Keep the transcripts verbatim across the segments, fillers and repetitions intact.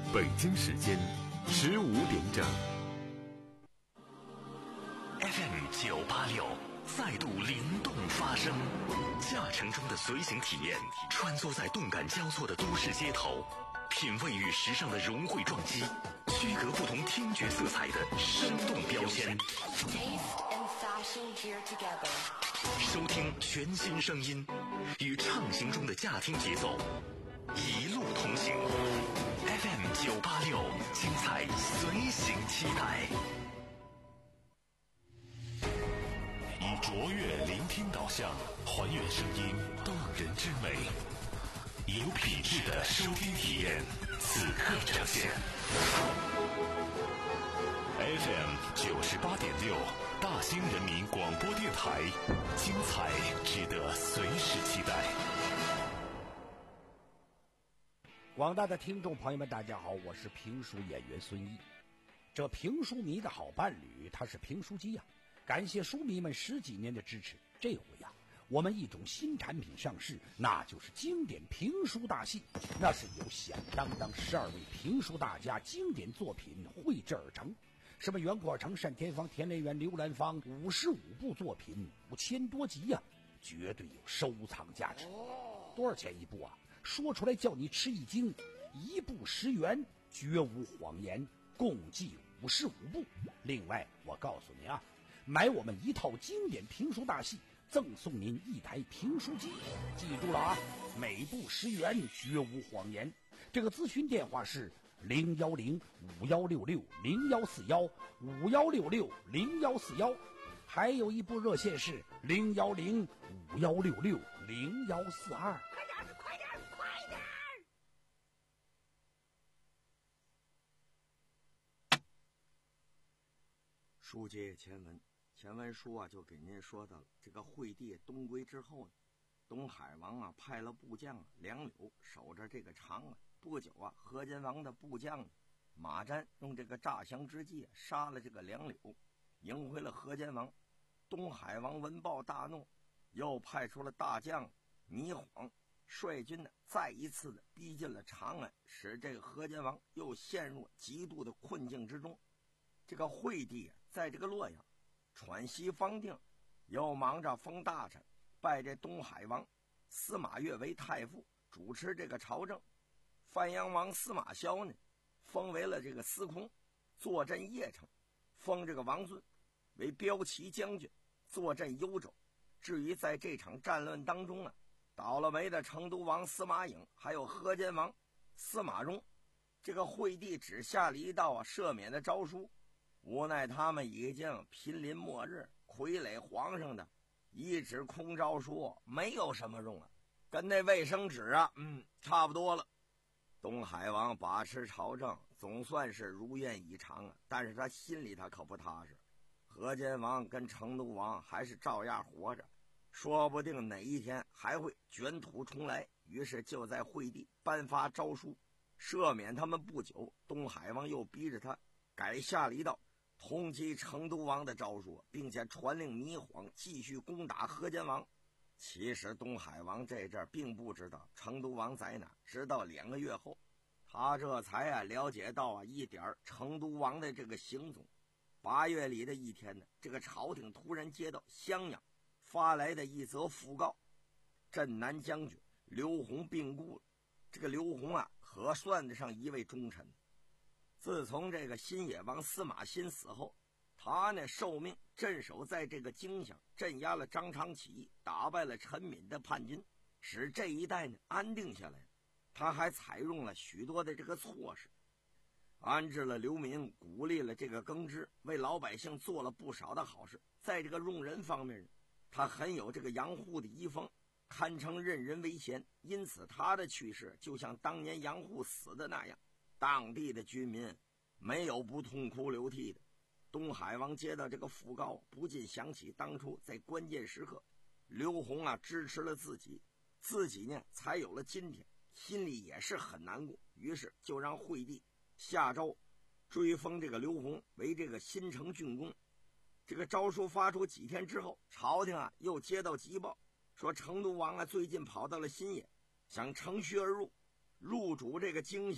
北京时间十五点整。 F M 九八六再度灵动发声，驾乘中的随行体验，穿梭在动感交错的都市街头，品味与时尚的融汇撞击，区隔不同听觉色彩的生动标签。收听全新声音，与畅行中的驾听节奏，一路同行。F M 九八六，精彩随行期待。以卓越聆听导向，还原声音动人之美，有品质的收听体验，此刻呈现。F M 九十八点六，大兴人民广播电台，精彩值得随时期待。 广大的听众朋友们，大家好，我是评书演员孙毅。这评书迷的好伴侣，他是评书机呀、啊。感谢书迷们十几年的支持，这回呀、啊，我们一种新产品上市，那就是经典评书大戏。那是由响当当十二位评书大家经典作品绘制而成。什么袁阔成、单田芳、田连元、刘兰芳，五十五部作品，五千多集呀、啊，绝对有收藏价值。多少钱一部啊？说出来叫你吃一惊，一部十元，绝无谎言，共计五十五部。另外，我告诉你啊，买我们一套经典评书大戏，赠送您一台评书机。记住了啊，每部十元，绝无谎言。这个咨询电话是零幺零五幺六六零幺四幺五幺六六零幺四幺，还有一部热线是零幺零五幺六六零幺四二。快点，快点，快点！ 书接前文，前文书啊就给您说到了这个惠帝东归之后呢，东海王啊派了部将啊梁柳守着这个长安。不久啊，河间王的部将马瞻用这个诈降之计杀了这个梁柳，迎回了河间王。东海王闻报大怒，又派出了大将倪晃率军呢，再一次的逼近了长安，使这个河间王又陷入极度的困境之中。这个惠帝啊，在这个洛阳喘息方定，又忙着封大臣，拜这东海王司马越为太傅，主持这个朝政。范阳王司马萧呢，封为了这个司空，坐镇邺城，封这个王尊为骠骑将军，坐镇幽州。至于在这场战乱当中啊，倒了霉的成都王司马颖，还有河间王司马衷，这个惠帝只下了一道啊赦免的诏书，无奈他们已经濒临末日，傀儡皇上的一纸空诏书没有什么用啊，跟那卫生纸啊，嗯，差不多了。东海王把持朝政，总算是如愿以偿啊，但是他心里他可不踏实。河间王跟成都王还是照样活着，说不定哪一天还会卷土重来。于是就在惠帝颁发诏书赦免他们不久，东海王又逼着他改下了一道通缉成都王的诏书，并且传令倪晃继续攻打河间王。其实东海王这阵并不知道成都王在哪，直到两个月后，他这才啊了解到啊一点成都王的这个行踪。八月里的一天呢，这个朝廷突然接到襄阳发来的一则讣告，镇南将军刘宏病故了。这个刘宏啊，可算得上一位忠臣。自从这个新野王司马欣死后，他呢受命镇守在这个京乡，镇压了张昌起义，打败了陈敏的叛军，使这一带呢安定下来。他还采用了许多的这个措施，安置了流民，鼓励了这个耕织，为老百姓做了不少的好事。在这个用人方面，他很有这个杨户的遗风，堪称任人唯贤。因此他的去世就像当年杨户死的那样，当地的居民没有不痛哭流涕的。东海王接到这个讣告，不禁想起当初在关键时刻刘宏啊支持了自己，自己呢才有了今天，心里也是很难过。于是就让惠帝下诏追封这个刘宏为这个新城郡公。这个诏书发出几天之后，朝廷啊又接到急报，说成都王啊最近跑到了新野，想乘虚而入，入主这个京下，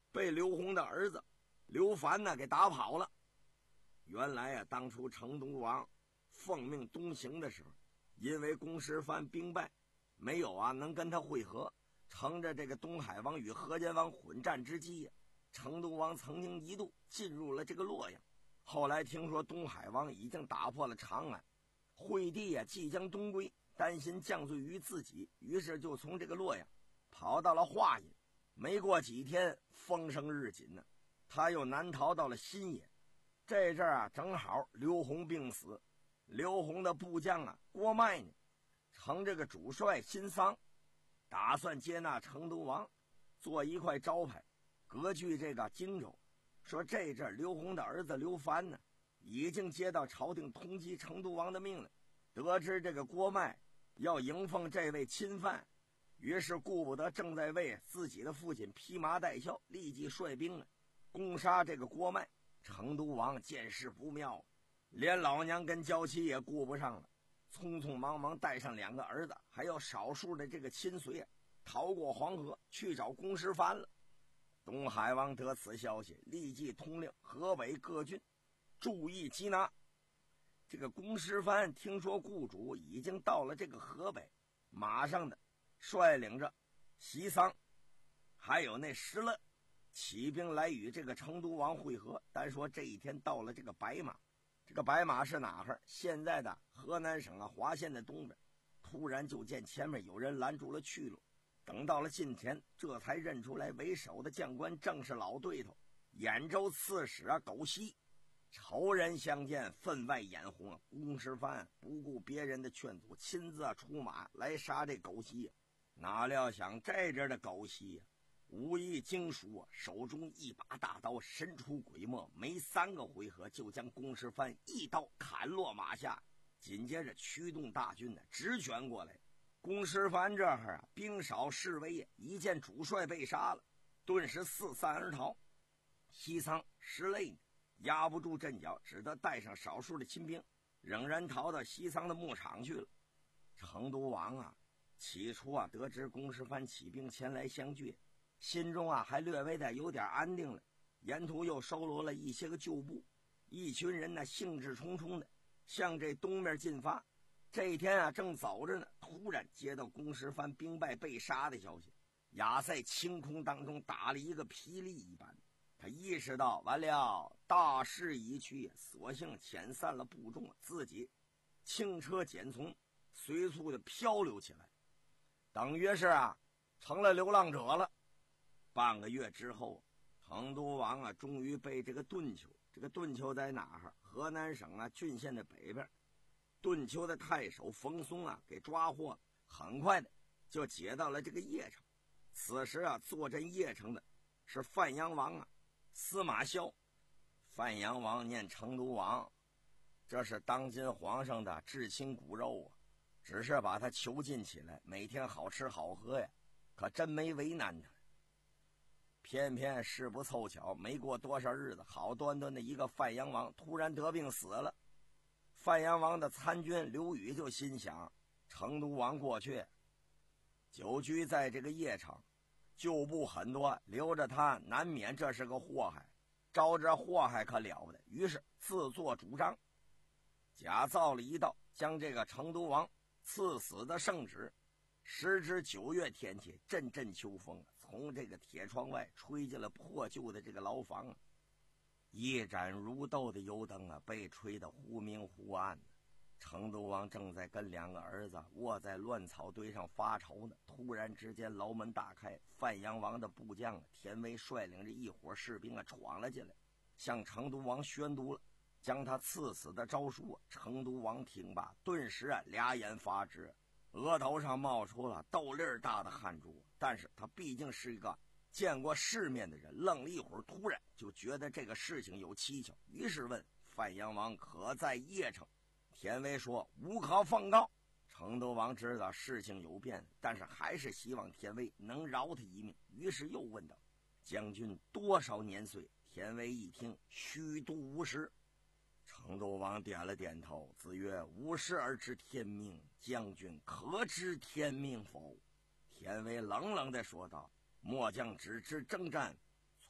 被刘洪的儿子刘凡呢给打跑了。原来啊，当初成都王奉命东行的时候，因为公师藩兵败，没有啊能跟他会合，乘着这个东海王与河间王混战之机呀、啊，成都王曾经一度进入了这个洛阳。后来听说东海王已经打破了长安，惠帝呀、啊、即将东归，担心降罪于自己，于是就从这个洛阳跑到了华阴。没过几天，风声日紧呢，他又南逃到了新野。这阵儿啊，正好刘洪病死，刘洪的部将啊郭迈呢，乘这个主帅新丧，打算接纳成都王，做一块招牌，割据这个荆州。说这阵刘洪的儿子刘凡呢，已经接到朝廷通缉成都王的命令，得知这个郭迈要迎奉这位亲犯，于是顾不得正在为自己的父亲披麻戴孝，立即率兵啊攻杀这个郭迈。成都王见势不妙，连老娘跟娇妻也顾不上了，匆匆忙忙带上两个儿子还有少数的这个亲随啊，逃过黄河去找公师藩了。东海王得此消息，立即通令河北各郡注意缉拿。这个公师藩听说雇主已经到了这个河北，马上的率领着席桑还有那石勒起兵来与这个成都王会合。单说这一天到了这个白马，这个白马是哪儿？现在的河南省啊滑县的东边。突然就见前面有人拦住了去路，等到了近前，这才认出来为首的将官正是老对头兖州刺史啊苟熙。仇人相见，分外眼红啊！公师藩不顾别人的劝阻，亲自啊出马来杀这苟熙。哪料想这阵的苟熙啊武艺精熟啊，手中一把大刀神出鬼没，没三个回合就将公师藩一刀砍落马下，紧接着驱动大军呢直卷过来。公师藩这儿啊兵少势微，一见主帅被杀了，顿时四散而逃。西仓石累呢压不住阵脚，只得带上少数的亲兵，仍然逃到西仓的牧场去了。成都王啊起初啊得知公师藩起兵前来相拒，心中啊还略微的有点安定了，沿途又收罗了一些个旧部，一群人呢兴致冲冲的向这东面进发。这一天啊正走着呢，突然接到公师藩兵败被杀的消息，亚塞清空当中打了一个霹雳一般，他意识到完了，大势已去，索性遣散了部众，自己轻车简从，随速的漂流起来，等于是啊成了流浪者了。半个月之后，成都王啊终于被这个顿丘，这个顿丘在哪儿？河南省啊郡县的北边。顿丘的太守冯松啊给抓获了，很快的就解到了这个邺城。此时啊坐镇邺城的是范阳王啊司马萧。范阳王念成都王，这是当今皇上的至亲骨肉啊，只是把他囚禁起来，每天好吃好喝呀，可真没为难他。偏偏事不凑巧，没过多少日子，好端端的一个范阳王突然得病死了。范阳王的参军刘宇就心想，成都王过去久居在这个邺城，旧部很多，留着他难免这是个祸害，招这祸害可了不得。于是自作主张，假造了一道将这个成都王赐死的圣旨。时值九月天气，阵阵秋风从这个铁窗外吹进了破旧的这个牢房啊，一盏如豆的油灯啊被吹得忽明忽暗。成都王正在跟两个儿子卧在乱草堆上发愁呢，突然之间牢门大开，范阳王的部将田威率领着一伙士兵啊闯了进来，向成都王宣读了将他赐死的诏书啊。成都王听罢，顿时啊俩眼发直，额头上冒出了豆粒儿大的汗珠。但是他毕竟是一个见过世面的人，愣了一会儿，突然就觉得这个事情有蹊跷，于是问范阳王可在邺城。田威说无可奉告。成都王知道事情有变，但是还是希望田威能饶他一命，于是又问道将军多少年岁？田威一听虚度五十。成都王点了点头，子曰五十而知天命，将军可知天命否？田威冷冷地说道末将只知征战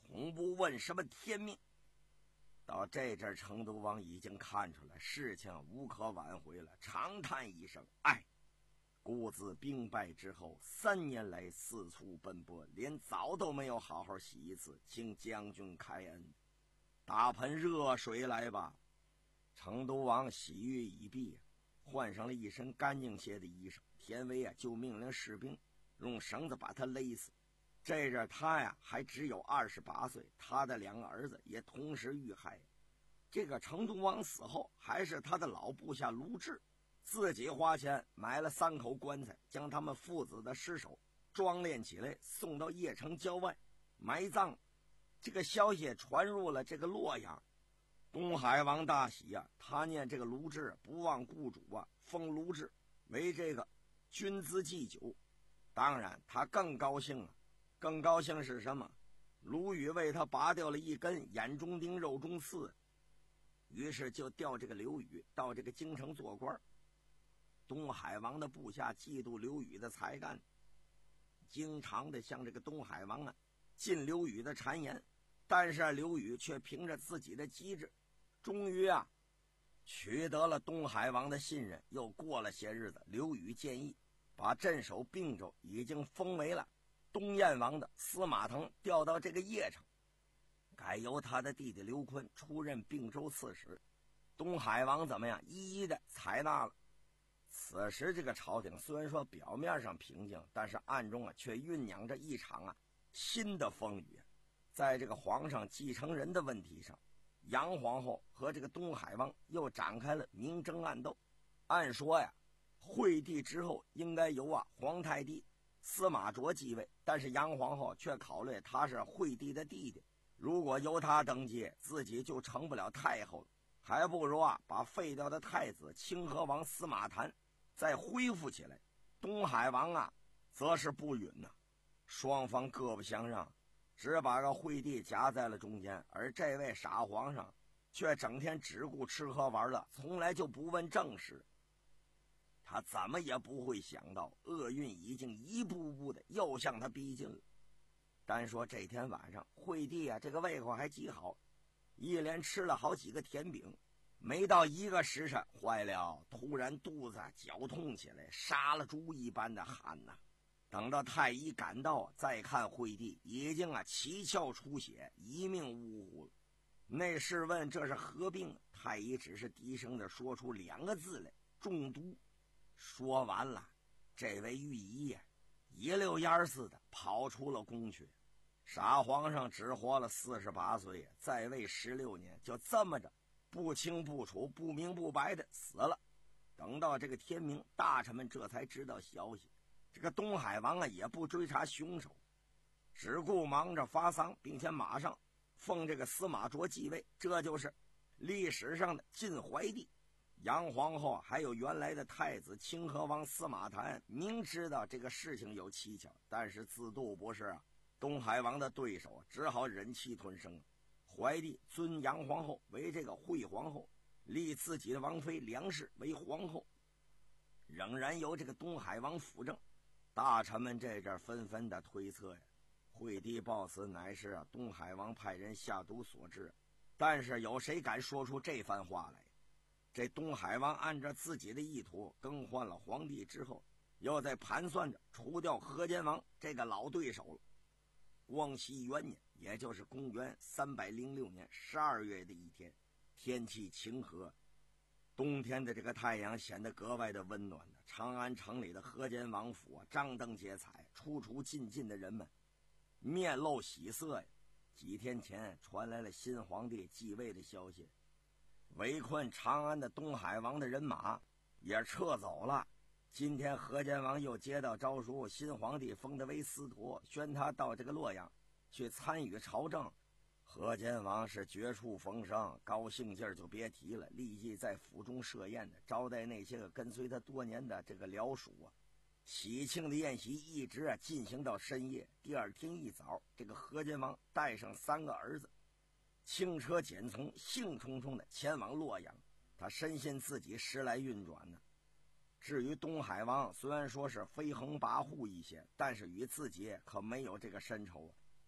恐不问什么天命。到这阵，成都王已经看出来事情无可挽回了，长叹一声：“哎，孤子兵败之后，三年来四处奔波，连澡都没有好好洗一次，请将军开恩，打盆热水来吧。”成都王洗浴已毕，换上了一身干净些的衣裳，田维啊就命令士兵用绳子把他勒死。这阵他呀还只有二十八岁，他的两个儿子也同时遇害。这个成都王死后，还是他的老部下卢志自己花钱买了三口棺材，将他们父子的尸首装殓起来，送到邺城郊外埋葬。这个消息传入了这个洛阳，东海王大喜啊，他念这个卢志不忘雇主啊，封卢志为这个军资祭酒。当然他更高兴啊，更高兴是什么？卢宇为他拔掉了一根眼中钉肉中刺，于是就调这个刘宇到这个京城做官。东海王的部下嫉妒刘宇的才干，经常的向这个东海王啊进刘宇的谗言，但是刘宇却凭着自己的机智，终于啊取得了东海王的信任。又过了些日子，刘宇建议把镇守并州已经封为了东燕王的司马腾调到这个邺城，改由他的弟弟刘坤出任并州刺史。东海王怎么样？一一的采纳了。此时这个朝廷虽然说表面上平静，但是暗中啊却酝酿着一场啊新的风雨。在这个皇上继承人的问题上，杨皇后和这个东海王又展开了明争暗斗。按说呀，惠帝之后应该由啊皇太帝司马灼继位，但是杨皇后却考虑他是惠帝的弟弟，如果由他登基，自己就成不了太后了，还不如啊把废掉的太子清河王司马谈再恢复起来。东海王啊则是不允呐、啊，双方各不相让，只把个惠帝夹在了中间，而这位傻皇上却整天只顾吃喝玩乐，从来就不问政事。他怎么也不会想到，厄运已经一步步的又向他逼近了。单说这天晚上，惠帝啊这个胃口还极好，一连吃了好几个甜饼，没到一个时辰，坏了，突然肚子绞痛起来，杀了猪一般的喊呐、啊。等到太医赶到，再看惠帝已经啊七窍出血，一命呜呼了。内侍问这是何病，太医只是低声的说出两个字来：中毒。说完了，这位御医呀一溜烟似的跑出了宫去。傻皇上只活了四十八岁，在位十六年，就这么着不清不楚、不明不白的死了。等到这个天明，大臣们这才知道消息。这个东海王啊也不追查凶手，只顾忙着发丧，并且马上奉这个司马灼继位，这就是历史上的晋怀帝。杨皇后还有原来的太子清河王司马谈，明知道这个事情有蹊跷，但是自度不是啊东海王的对手，只好忍气吞声。怀帝尊杨皇后为这个惠皇后，立自己的王妃梁氏为皇后，仍然由这个东海王辅政。大臣们这阵纷纷的推测呀，惠帝暴死乃是啊东海王派人下毒所致，但是有谁敢说出这番话来？这东海王按照自己的意图更换了皇帝之后，又在盘算着除掉河间王这个老对手了。光熙元年，也就是公元三百零六年十二月的一天，天气晴和，冬天的这个太阳显得格外的温暖的。长安城里的河间王府啊，张灯结彩，出出进进的人们面露喜色呀。几天前传来了新皇帝继位的消息，围困长安的东海王的人马也撤走了。今天河间王又接到诏书，新皇帝封他为司徒，宣他到这个洛阳去参与朝政。河间王是绝处逢生，高兴劲儿就别提了，立即在府中设宴的招待那些个跟随他多年的这个僚属啊。喜庆的宴席一直啊进行到深夜。第二天一早，这个河间王带上三个儿子，轻车简从，兴冲冲的前往洛阳。他深信自己时来运转呢。至于东海王，虽然说是飞横跋扈一些，但是与自己可没有这个深仇啊。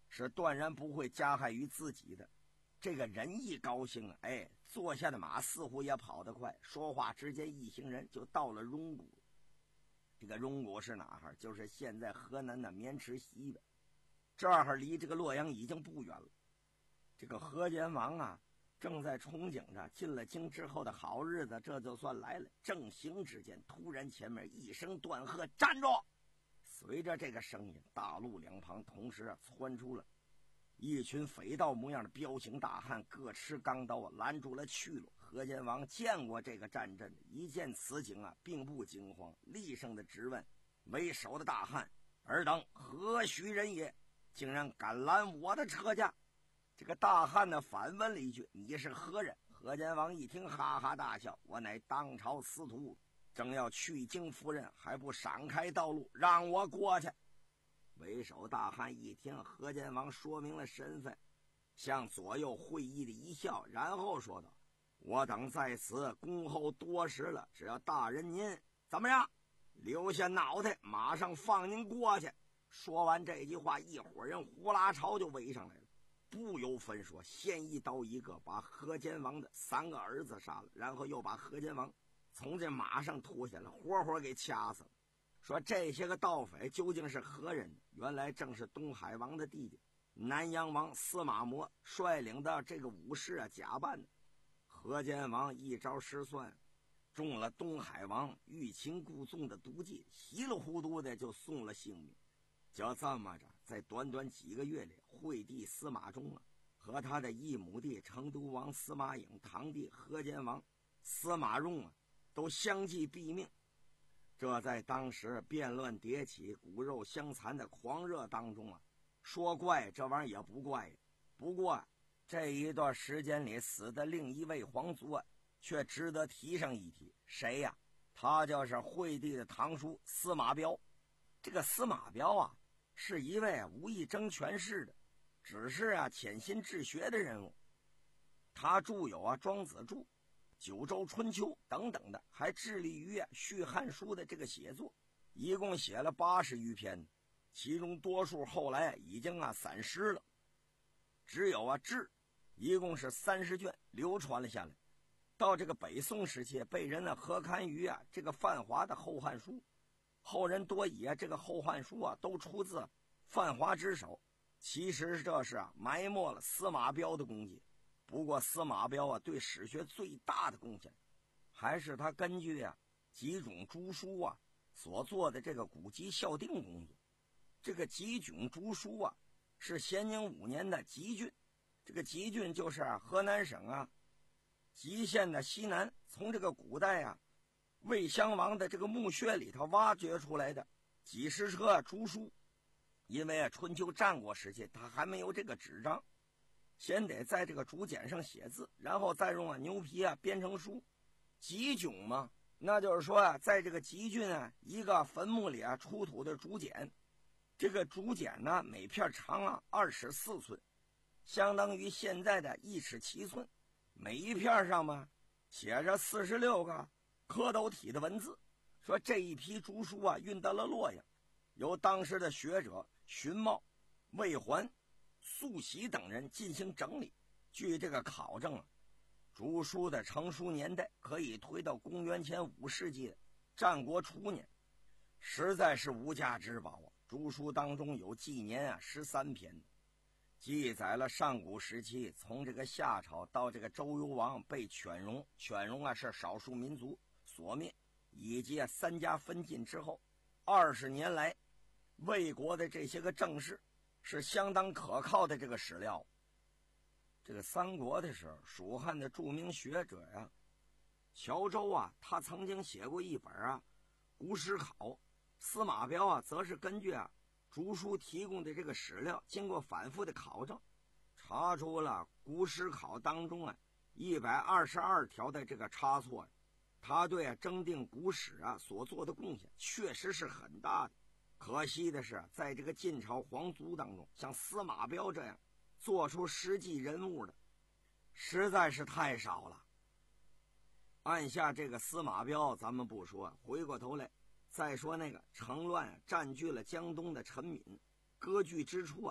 是断然不会加害于自己的。这个人一高兴，哎，坐下的马似乎也跑得快，说话之间一行人就到了荣谷。这个荣谷是哪儿？就是现在河南的渑池西边，这儿离这个洛阳已经不远了。这个河间王啊，正在憧憬着进了京之后的好日子，这就算来了。正行之间，突然前面一声断喝：“站住！”随着这个声音，大路两旁同时啊窜出了一群匪盗模样的彪形大汉，各持钢刀啊拦住了去路。河间王见过这个战阵，一见此景啊，并不惊慌，厉声的质问为首的大汉：“尔等何许人也？竟然敢拦我的车驾？”这个大汉呢反问了一句：“你是何人？”河间王一听，哈哈大笑：“我乃当朝司徒，正要去京赴任，还不闪开道路，让我过去。”为首大汉一听河间王说明了身份，向左右会意的一笑，然后说道：“我等在此恭候多时了，只要大人您怎么样，留下脑袋，马上放您过去。”说完这句话，一伙人呼啦朝就围上来了，不由分说，先一刀一个把河间王的三个儿子杀了，然后又把河间王从这马上拖下来，活活给掐死了。说这些个盗匪究竟是何人？原来正是东海王的弟弟南阳王司马模率领的这个武士啊假扮的。河间王一招失算，中了东海王欲擒故纵的毒计，稀里糊涂的就送了性命。就这么着，在短短几个月里，惠帝司马衷啊和他的异母弟成都王司马颖、堂弟河间王司马荣啊都相继毙命。这在当时变乱迭起、骨肉相残的狂热当中啊，说怪这玩意儿也不怪。不过这一段时间里死的另一位皇族啊，却值得提上一提。谁呀？他就是惠帝的堂叔司马彪。这个司马彪啊，是一位无意争权势的，只是啊潜心治学的人物。他著有啊《庄子注》、九州春秋等等的，还致力于啊续汉书的这个写作，一共写了八十余篇，其中多数后来已经啊散失了，只有啊志一共是三十卷流传了下来。到这个北宋时期，被人呢合刊于啊这个范华的《后汉书》，后人多以啊这个《后汉书》啊都出自范华之手。其实这是啊埋没了司马彪的功绩。不过司马彪啊对史学最大的贡献，还是他根据啊几种竹书啊所做的这个古籍校订工作。这个吉囧竹书啊是咸宁五年的吉郡，这个吉郡就是啊河南省啊吉县的西南，从这个古代啊魏襄王的这个墓穴里头挖掘出来的几十车竹书。因为啊春秋战国时期他还没有这个纸张，先得在这个竹简上写字，然后再用啊牛皮啊编成书。吉囧嘛，那就是说啊在这个吉郡啊一个坟墓里啊出土的竹简，这个竹简呢每片长啊二尺四寸，相当于现在的一尺七寸，每一片上嘛写着四十六个蝌蚪体的文字。说这一批竹书啊运到了洛阳，由当时的学者荀茂、魏桓、素喜等人进行整理。据这个考证啊，竹书的成书年代可以推到公元前五世纪的战国初年，实在是无价之宝啊。竹书当中有纪年啊十三篇，记载了上古时期从这个夏朝到这个周幽王被犬戎，犬戎啊是少数民族所灭，以及啊三家分晋之后二十年来魏国的这些个政事，是相当可靠的这个史料。这个三国的时候，蜀汉的著名学者呀、啊，乔州啊，他曾经写过一本啊《古史考》。司马彪啊，则是根据啊竹书提供的这个史料，经过反复的考证，查出了《古史考》当中啊一百二十二条的这个差错。他对啊征定古史啊所做的贡献，确实是很大的。可惜的是，在这个晋朝皇族当中，像司马彪这样做出实际人物的实在是太少了。按下这个司马彪咱们不说，回过头来再说那个乘乱占据了江东的陈敏，割据之初啊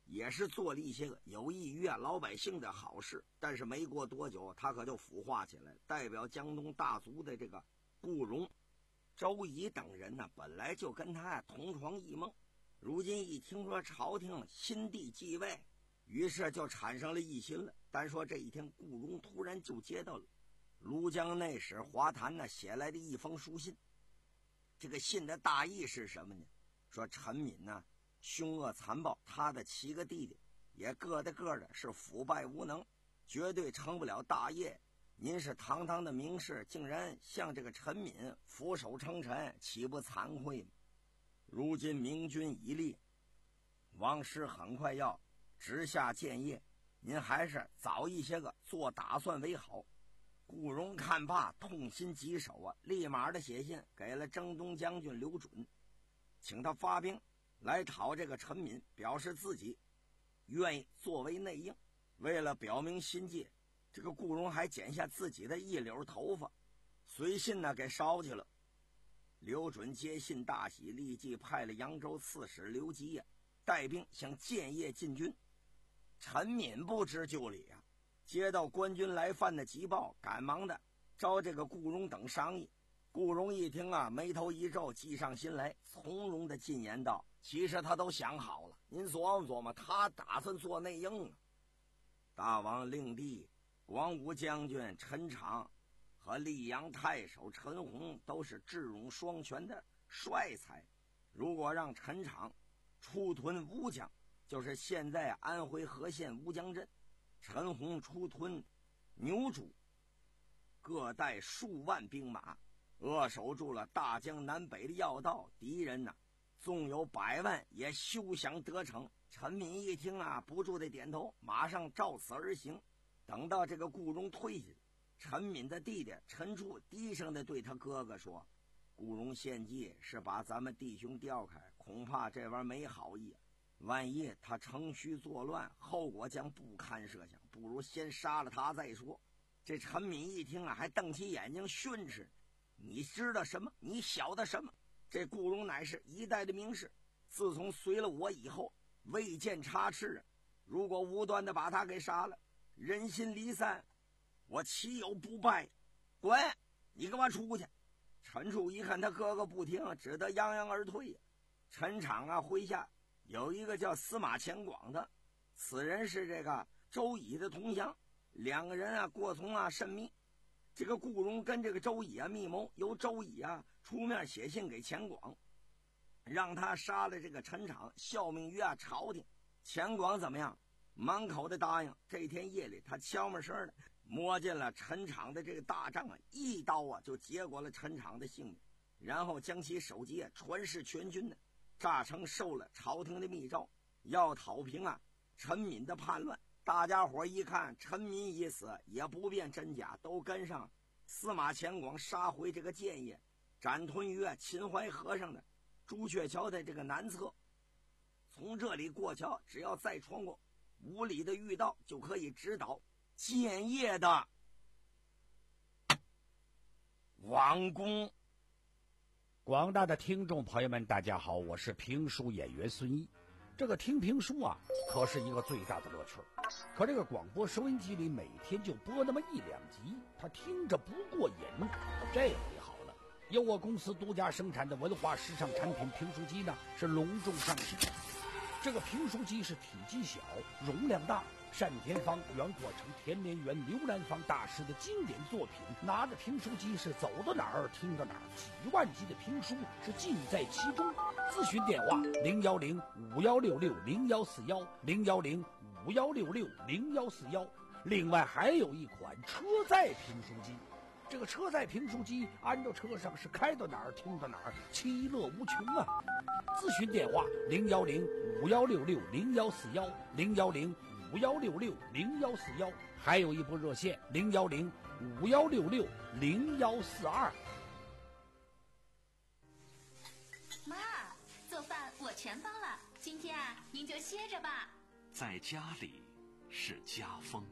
也是做了一些个有益于啊老百姓的好事，但是没过多久，他可就腐化起来。代表江东大族的这个顾荣、周乙等人呢，本来就跟他啊同床异梦，如今一听说朝廷新帝继位，于是就产生了异心了。单说这一天，顾荣突然就接到了庐江内史华坛呢写来的一封书信。这个信的大意是什么呢？说陈敏呢凶恶残暴，他的七个弟弟也个的个的是腐败无能，绝对成不了大业。您是堂堂的名士，竟然向这个陈敏俯首称臣，岂不惭愧吗？如今明君已立，王师很快要直下建业，您还是早一些个做打算为好。顾荣看罢，痛心疾首啊，立马的写信给了征东将军刘准，请他发兵来讨这个陈敏，表示自己愿意作为内应。为了表明心迹，这个顾荣还剪下自己的一绺头发，随信呢给烧去了。刘准接信大喜，立即派了扬州刺史刘基呀、啊、带兵向建业进军。陈敏不知就里啊，接到官军来犯的急报，赶忙的招这个顾荣等商议。顾荣一听啊，眉头一皱，计上心来，从容的进言道：其实他都想好了，您琢磨琢磨，他打算做内应啊。大王令弟广武将军陈长和溧阳太守陈洪都是智勇双全的帅才，如果让陈长出屯乌江，就是现在安徽和县乌江镇，陈洪出屯牛渚，各带数万兵马，扼守住了大江南北的要道，敌人呢、啊、纵有百万也休想得逞。陈敏一听啊，不住的点头，马上照此而行。等到这个顾荣退下，陈敏的弟弟陈处低声的对他哥哥说：顾荣献计是把咱们弟兄调开，恐怕这玩意儿没好意，万一他乘虚作乱，后果将不堪设想，不如先杀了他再说。这陈敏一听啊，还瞪起眼睛训斥：你知道什么？你晓得什么？这顾荣乃是一代的名士，自从随了我以后，未见差池，如果无端的把他给杀了，人心离散，我岂有不败？滚！你给我出去！陈处一看他哥哥不听，只得泱泱而退。陈场啊，麾下有一个叫司马钱广的，此人是这个周乙的同乡，两个人啊过从啊甚密。这个顾荣跟这个周乙啊密谋，由周乙啊出面写信给钱广，让他杀了这个陈场，效命于啊朝廷。钱广怎么样？满口的答应。这天夜里，他悄没声的摸进了陈场的这个大帐啊，一刀啊就结果了陈场的性命，然后将其首级啊传示全军呢，诈称受了朝廷的密诏，要讨平啊陈敏的叛乱。大家伙一看陈敏已死，也不辨真假，都跟上司马钱广杀回这个建业，斩屯于啊秦淮河上的朱雀桥的这个南侧。从这里过桥，只要再穿过五里的御道，就可以直捣建业的王宫。 广大的听众朋友们，大家好，我是评书演员孙一。这个听评书啊，可是一个最大的乐趣。可这个广播收音机里每天就播那么一两集，他听着不过瘾。这回好了，由我公司独家生产的文化时尚产品评书机呢，是隆重上市。这个评书机是体积小，容量大，单田芳、袁阔成、田连元、刘兰芳大师的经典作品，拿着评书机是走到哪儿听到哪儿，几万集的评书是尽在其中。咨询电话零幺零五幺六六零幺四幺零幺零五幺六六零幺四幺。另外还有一款车载评书机，这个车载评书机安到车上是开到哪儿听到哪儿，其乐无穷啊！咨询电话零幺零五幺六六零幺四幺零幺零五幺六六零幺四幺，还有一部热线零幺零五幺六六零幺四二。 妈，做饭我全包了，今天啊，您就歇着吧。 在家里是家风。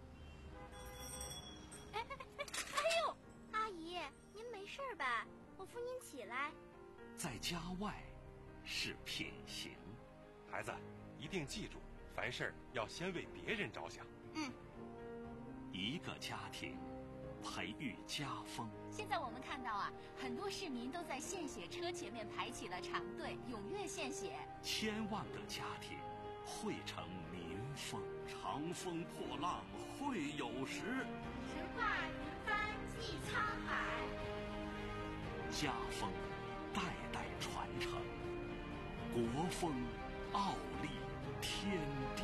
哎哎哎哎呦，阿姨，您没事吧？我扶您起来。 在家外是品行。 孩子，一定记住， 凡事要先为别人着想。 嗯。 一个家庭，培育家风。 现在我们看到啊，很多市民都在献血车前面排起了长队，踊跃献血。 千万个家庭，汇成民风。长风破浪会有时， 直挂云帆济沧海。 家风代代传承，国风傲立天地。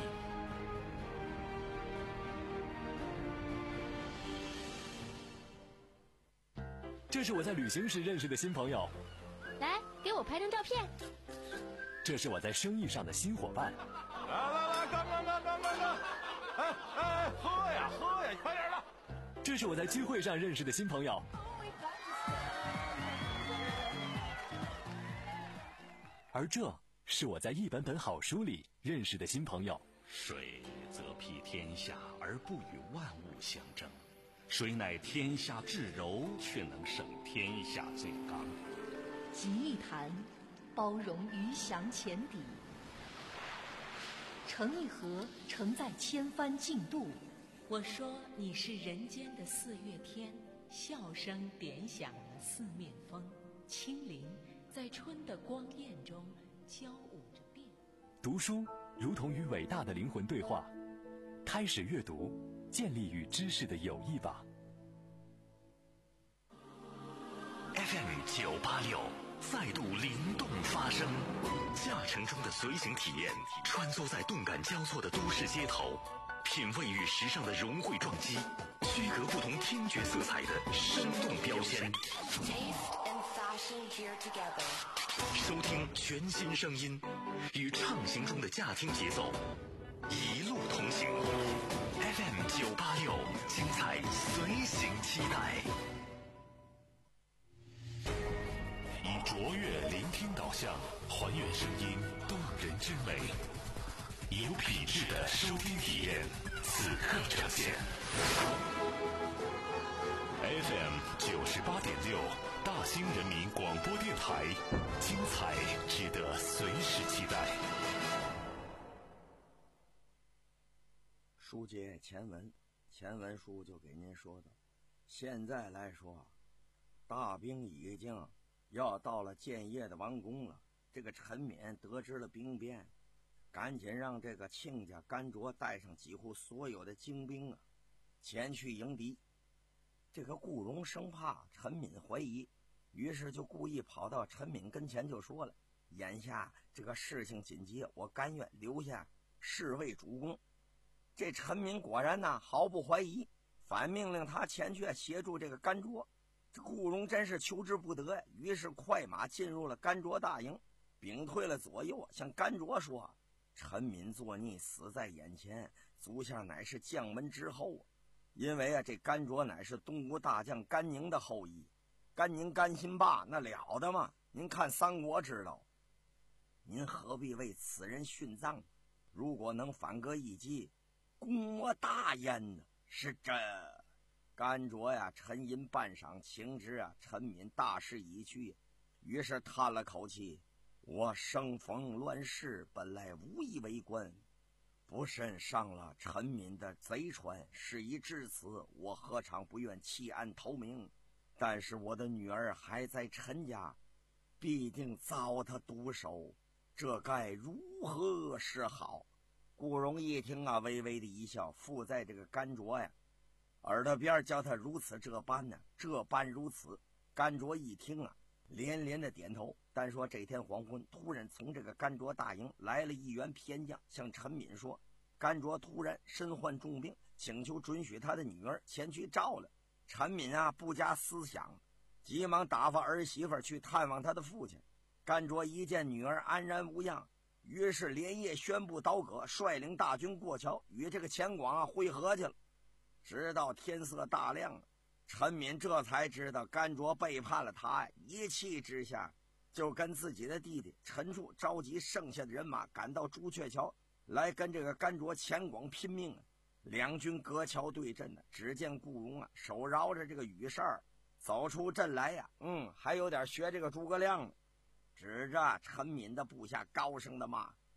这是我在旅行时认识的新朋友， 来给我拍张照片。 这是我在生意上的新伙伴。 来来来，干干干干干干！哎哎，喝呀喝呀，快点的！ 这是我在聚会上认识的新朋友。而这是我在一本本好书里认识的新朋友。 水则披天下而不与万物相争，水乃天下至柔，却能胜天下最刚。 集一坛，包容鱼翔浅底；盛一盒，盛在千帆竞渡。 我说你是人间的四月天，笑声点响了四面风，轻灵在春的光艳中交舞着变。 读书如同与伟大的灵魂对话，开始阅读，建立与知识的友谊吧。 F M 九八六再度灵动发声，驾乘中的随行体验，穿梭在动感交错的都市街头，品味与时尚的融汇撞击，区隔不同听觉色彩的生动标签。收听全新声音，与畅行中的驾听节奏，一路同行。F M 九八六，精彩随行期待。以卓越聆听导向，还原声音动人之美，有品质的收听体验，此刻呈现。F M 九十八点六，大兴人民广播电台，精彩值得随时期待。 书接前文，前文书就给您说的，现在来说，大兵已经要到了建业的王宫了。这个陈敏得知了兵变，赶紧让这个亲家甘卓带上几乎所有的精兵啊，前去迎敌。这个顾荣生怕陈敏怀疑，于是就故意跑到陈敏跟前就说了：眼下这个事情紧急，我甘愿留下侍卫主公。这陈敏果然呢毫不怀疑，反命令他前去协助这个甘卓。这顾荣真是求之不得，于是快马进入了甘卓大营，屏退了左右，向甘卓说：陈敏作逆，死在眼前，足下乃是将门之后啊。因为啊，这甘卓乃是东吴大将甘宁的后裔，甘宁甘辛霸那了得吗？您看三国知道，您何必为此人殉葬？如果能反戈一击，功我大焉呢。是这甘卓呀，沉吟半晌，情知啊陈敏大势已去，于是叹了口气：我生逢乱世，本来无意为官，不慎上了陈敏的贼船，事已至此，我何尝不愿弃暗投明？但是我的女儿还在陈家，必定遭他毒手，这该如何是好？顾荣一听啊，微微的一笑，附在这个甘卓呀耳朵边，叫他如此这般呢，这般如此。甘卓一听啊，连连的点头。但说这天黄昏，突然从这个甘卓大营来了一员偏将，向陈敏说：甘卓突然身患重病，请求准许他的女儿前去照了。陈敏啊不加思想，急忙打发儿媳妇去探望他的父亲。甘卓一见女儿安然无恙，于是连夜宣布倒戈，率领大军过桥，与这个钱广啊会合去了。直到天色大亮，陈敏这才知道甘卓背叛了他，一气之下就跟自己的弟弟陈处召集剩下的人马赶到朱雀桥来跟这个甘卓钱广拼命啊！两军隔桥对阵呢，只见顾荣啊手绕着这个羽扇走出阵来呀、啊，嗯，还有点学这个诸葛亮呢，指着陈敏的部下高声的骂：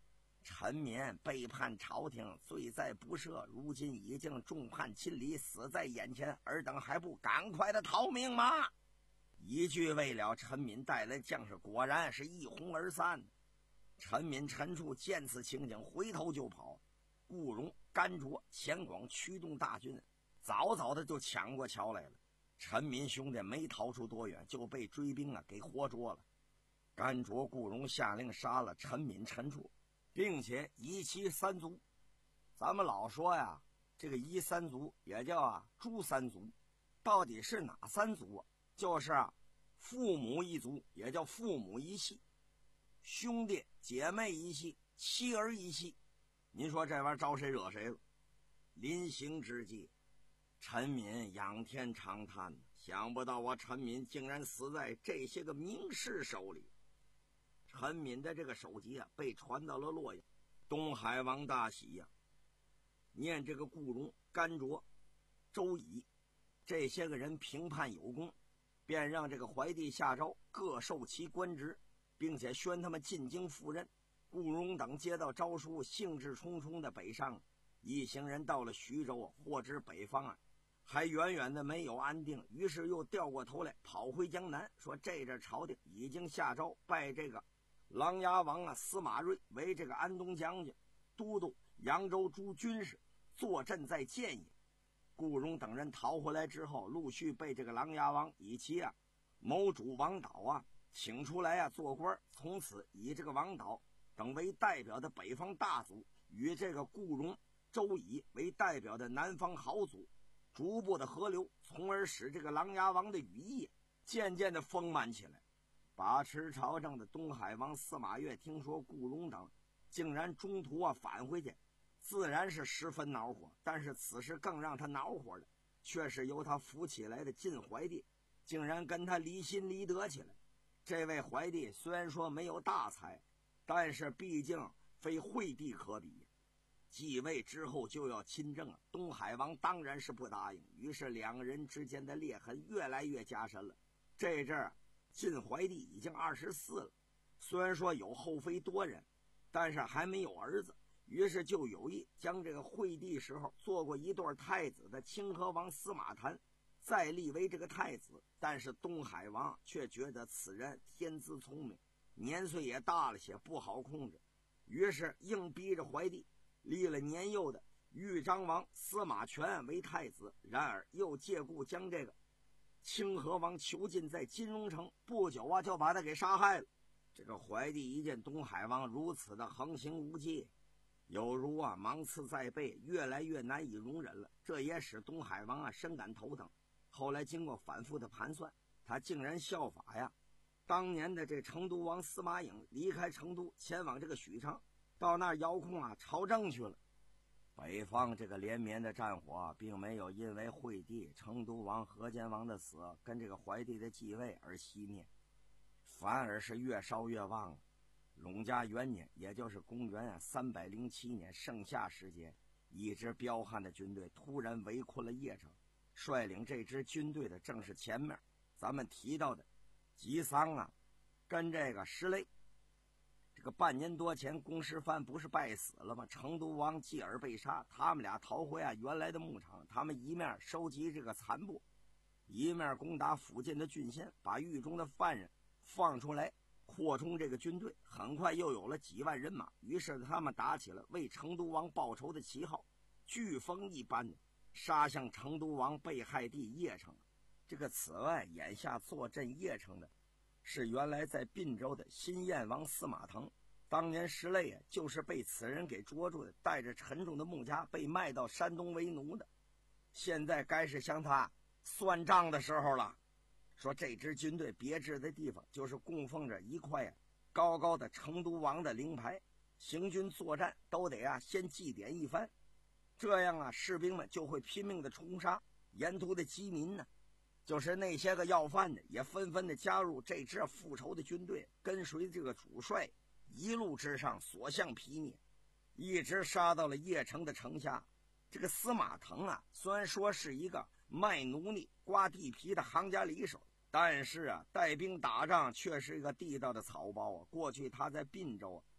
臣民背叛朝廷，罪在不赦，如今已经众叛亲离，死在眼前，尔等还不赶快的逃命吗？一句为了陈敏带来将士果然是一哄而散。陈敏、陈处见此情景，回头就跑。顾荣、甘卓、钱广驱动大军，早早的就抢过桥来了。陈敏兄弟没逃出多远，就被追兵啊给活捉了。甘卓、顾荣下令杀了陈敏、陈处，并且夷其三族。咱们老说呀，这个夷三族也叫啊诛三族，到底是哪三族啊？就是啊父母一族，也叫父母一系，兄弟姐妹一系，妻儿一系。您说这玩意儿招谁惹谁了？临行之际，陈敏仰天长叹，想不到我陈敏竟然死在这些个名士手里。陈敏的这个首级啊，被传到了洛阳，东海王大喜呀、啊，念这个顾荣、甘卓、周乙这些个人评判有功，便让这个怀帝下诏，各授其官职，并且宣他们进京赴任。顾荣等接到诏书，兴致冲冲的北上。一行人到了徐州，获知北方啊还远远的没有安定，于是又掉过头来跑回江南，说这阵朝廷已经下诏拜这个琅琊王啊司马睿为这个安东将军，都督扬州诸军事，坐镇在建业。顾荣等人逃回来之后，陆续被这个琅琊王以其啊谋主王导啊请出来啊做官，从此以这个王导等为代表的北方大族，与这个顾荣、周乙为代表的南方豪族逐步的合流，从而使这个琅琊王的羽翼渐渐的丰满起来。把持朝政的东海王司马越听说顾荣等竟然中途啊返回去，自然是十分恼火。但是此时更让他恼火的，却是由他扶起来的晋怀帝竟然跟他离心离德起来。这位怀帝虽然说没有大才，但是毕竟非惠帝可比。继位之后就要亲政啊，东海王当然是不答应，于是两个人之间的裂痕越来越加深了。这阵儿晋怀帝已经二十四了，虽然说有后妃多人，但是还没有儿子，于是就有意将这个惠帝时候做过一段太子的清河王司马谈再立为这个太子。但是东海王却觉得此人天资聪明，年岁也大了些，不好控制，于是硬逼着怀帝立了年幼的豫章王司马权为太子，然而又借故将这个清河王囚禁在金融城，不久啊就把他给杀害了。这个怀帝一见东海王如此的横行无忌，有如啊芒刺在背，越来越难以容忍了。这也使东海王啊深感头疼。后来经过反复的盘算，他竟然效法呀当年的这成都王司马颖，离开成都前往这个许昌，到那儿遥控啊朝政去了。北方这个连绵的战火并没有因为惠帝、成都王、河间王的死跟这个怀帝的继位而熄灭，反而是越烧越旺了。隆嘉元年，也就是公元啊三百零七年盛夏时节，一支彪悍的军队突然围困了邺城。率领这支军队的正是前面咱们提到的吉桑啊跟这个石雷。这个半年多前公师范不是败死了吗？成都王继而被杀，他们俩逃回啊原来的牧场，他们一面收集这个残部，一面攻打附近的郡县，把狱中的犯人放出来，扩充这个军队。很快又有了几万人马，于是他们打起了为成都王报仇的旗号，飓风一般的杀向成都王被害地邺城。这个此外，眼下坐镇邺城的是原来在并州的新燕王司马腾，当年石类啊就是被此人给捉住的，带着沉重的木枷被卖到山东为奴的。现在该是向他算账的时候了。说这支军队别致的地方就是供奉着一块啊高高的成都王的灵牌，行军作战都得啊先祭奠一番，这样啊士兵们就会拼命的冲杀。沿途的饥民呢，就是那些个要饭的也纷纷的加入这支复仇的军队，跟随这个主帅一路之上所向披靡，一直杀到了邺城的城下。这个司马腾啊虽然说是一个卖奴隶刮地皮的行家里手，但是啊带兵打仗却是一个地道的草包啊。过去他在并州啊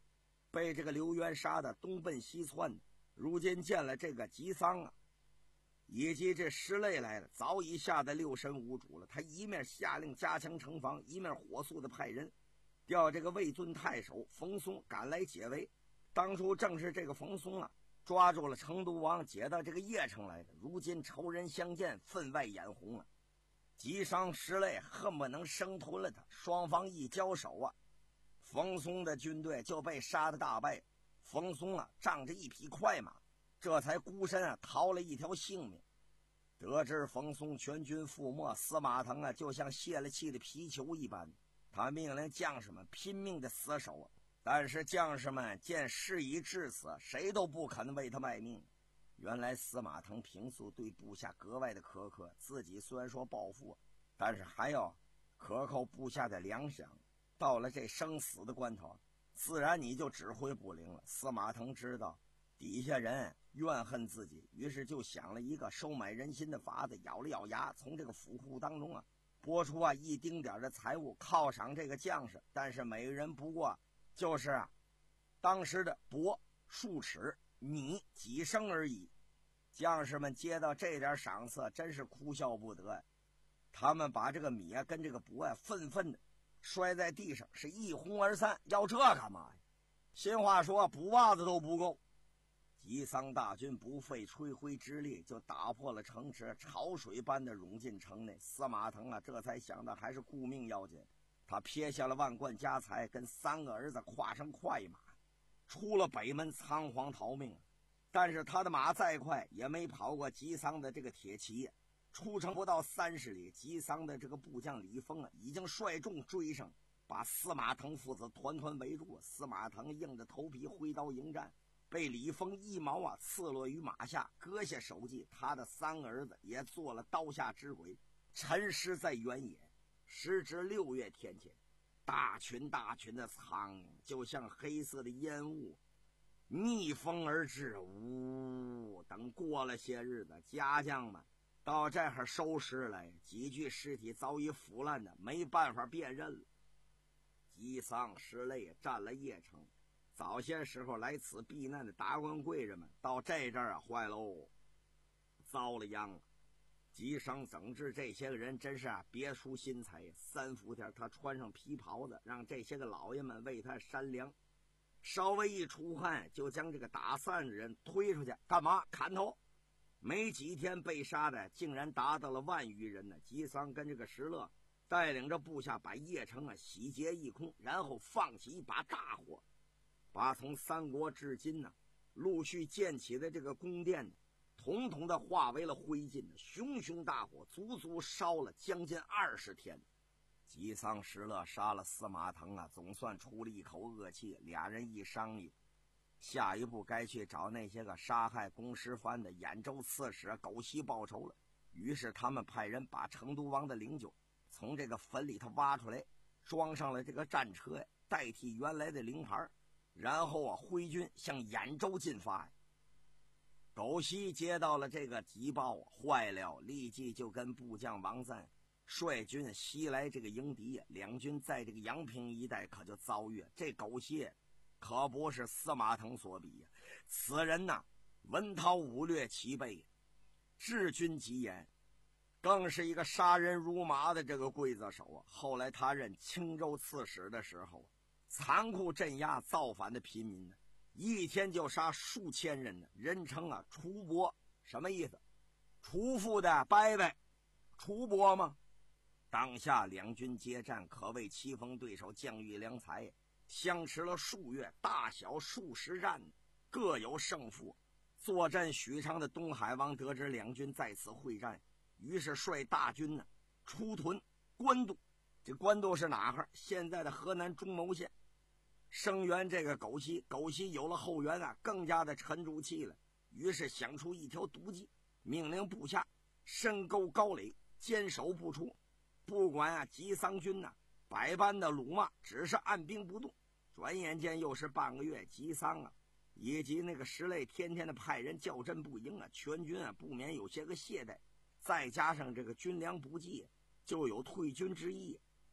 被这个刘元杀的东奔西窜的。如今见了这个吉桑啊，以及这石类来了，早已吓得六神无主了。他一面下令加强城防，一面火速的派人调这个魏尊太守冯松赶来解围。当初正是这个冯松啊，抓住了成都王，解到这个邺城来的。如今仇人相见，分外眼红了。吉桑石类恨不能生吞了他。双方一交手啊，冯松的军队就被杀得大败。冯松啊，仗着一匹快马，这才孤身啊逃了一条性命。得知冯松全军覆没，司马腾啊就像泄了气的皮球一般，他命令将士们拼命的死守啊。但是将士们见事已至此，谁都不肯为他卖命。原来司马腾平素对部下格外的苛刻，自己虽然说报复，但是还要克扣部下的粮饷。到了这生死的关头，自然你就指挥不灵了。司马腾知道底下人怨恨自己，于是就想了一个收买人心的法子，咬了咬牙，从这个府库当中啊拨出啊一丁点的财物犒赏这个将士。但是每个人不过就是啊当时的帛数尺米几升而已。将士们接到这点赏赐，真是哭笑不得。他们把这个米啊跟这个帛啊愤愤的摔在地上，是一哄而散。要这干嘛呀？新话说补袜子都不够。吉桑大军不费吹灰之力就打破了城池，潮水般的涌进城内。司马腾啊这才想到还是顾命要紧，他撇下了万贯家财，跟三个儿子跨上快马，出了北门仓皇逃命。但是他的马再快也没跑过吉桑的这个铁骑。出城不到三十里，吉桑的这个部将李丰啊已经率众追上，把司马腾父子团团围住。司马腾硬着头皮挥刀迎战，被李丰一矛啊刺落于马下，割下首级。他的三个儿子也做了刀下之鬼，沉尸在原野。时值六月天前，大群大群的苍蝇就像黑色的烟雾逆风而至。呜，等过了些日子，家将们到这儿收尸来，几具尸体早已腐烂的没办法辨认了。吉桑石类占了邺城，早些时候来此避难的达官贵人们到这阵儿啊坏喽，遭了殃了。吉桑整治这些个人真是啊别出心裁。三伏天他穿上皮袍子，让这些个老爷们为他扇凉，稍微一出汗就将这个打散的人推出去，干嘛？砍头。没几天被杀的竟然达到了万余人呢。吉桑跟这个石勒带领着部下把邺城啊洗劫一空，然后放起一把大火，把从三国至今呢陆续建起的这个宫殿呢统统的化为了灰烬。熊熊大火足足烧了将近二十天。吉桑石勒杀了司马腾啊，总算出了一口恶气。俩人一商议，下一步该去找那些个杀害公师藩的兖州刺史狗西报仇了。于是他们派人把成都王的灵柩从这个坟里头挖出来，装上了这个战车呀，代替原来的灵牌，然后啊挥军向兖州进发呀。狗西接到了这个急报，坏了，立即就跟部将王赞率军西来这个迎敌。两军在这个阳平一带可就遭遇，这狗西可不是司马腾所比呀。此人呐，文韬武略齐备，治军极严，更是一个杀人如麻的这个刽子手啊。后来他任青州刺史的时候，残酷镇压造反的平民呢，一天就杀数千人呢，人称啊除伯。什么意思？除父的伯伯，除伯吗？当下两军接战，可谓棋逢对手，将遇良才，相持了数月，大小数十战，各有胜负。坐镇许昌的东海王得知两军在此会战，于是率大军呢出屯官渡。这官渡是哪哈？现在的河南中牟县。声援这个狗西，狗西有了后援啊，更加的沉住气了。于是想出一条毒计，命令部下深沟高垒，坚守不出。不管啊吉桑军呐、啊、百般的辱骂，只是按兵不动。转眼间又是半个月，吉桑啊以及那个石类天天的派人叫阵不赢啊，全军啊不免有些个懈怠，再加上这个军粮不济，就有退军之意。